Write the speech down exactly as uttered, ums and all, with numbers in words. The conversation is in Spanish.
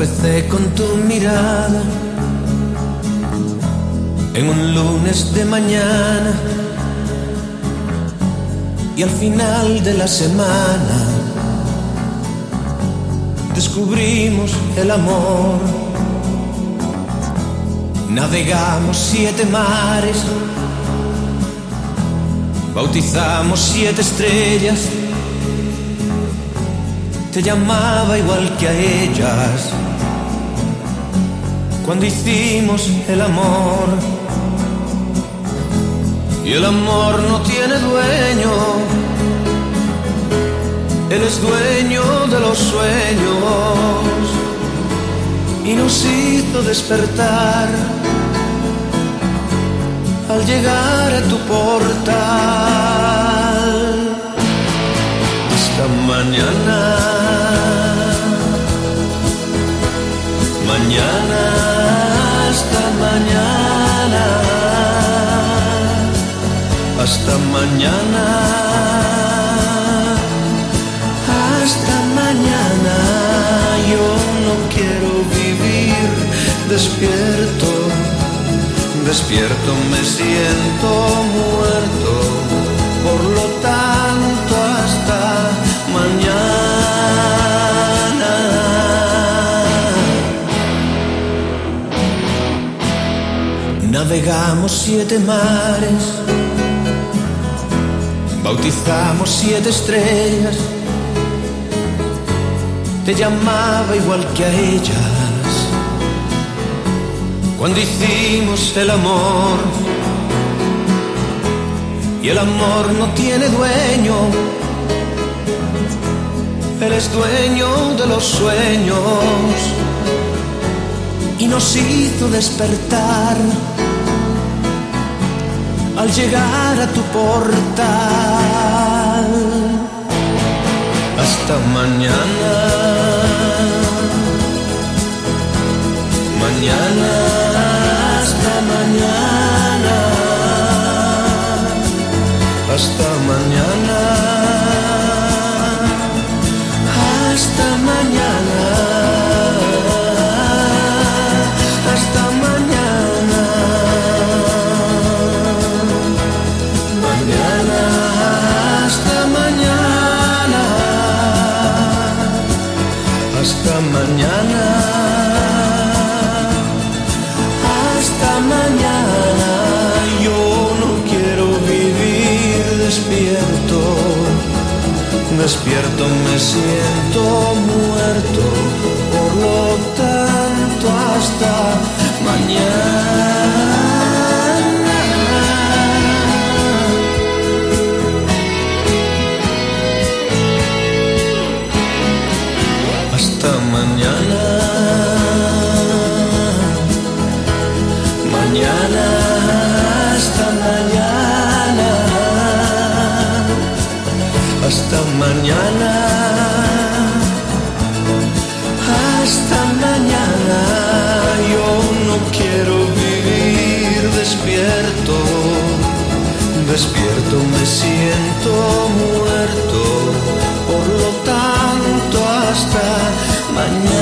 Tropecé con tu mirada en un lunes de mañana, y al final de la semana descubrimos el amor. Navegamos siete mares, bautizamos siete estrellas. Te llamaba igual que a ellas cuando hicimos el amor. Y el amor no tiene dueño, él es dueño de los sueños, y nos hizo despertar al llegar a tu portal. Hasta mañana, mañana, hasta mañana, hasta mañana, hasta mañana. Yo no quiero vivir despierto, despierto me siento muerto, por lo tanto hasta mañana. Navegamos siete mares, bautizamos siete estrellas. Te llamaba igual que a ellas cuando hicimos el amor. Y el amor no tiene dueño, él es dueño de los sueños, y nos hizo despertar al llegar a tu portal. Hasta mañana, mañana, hasta mañana, hasta mañana, hasta mañana, hasta mañana, mañana, hasta mañana, hasta mañana, hasta mañana. Yo no quiero vivir despierto, despierto me siento muerto, por lo tanto hasta mañana. Hasta mañana, mañana, hasta mañana, hasta mañana, hasta mañana. Yo no quiero vivir despierto, despierto me siento muerto, por lo tanto hasta mañana.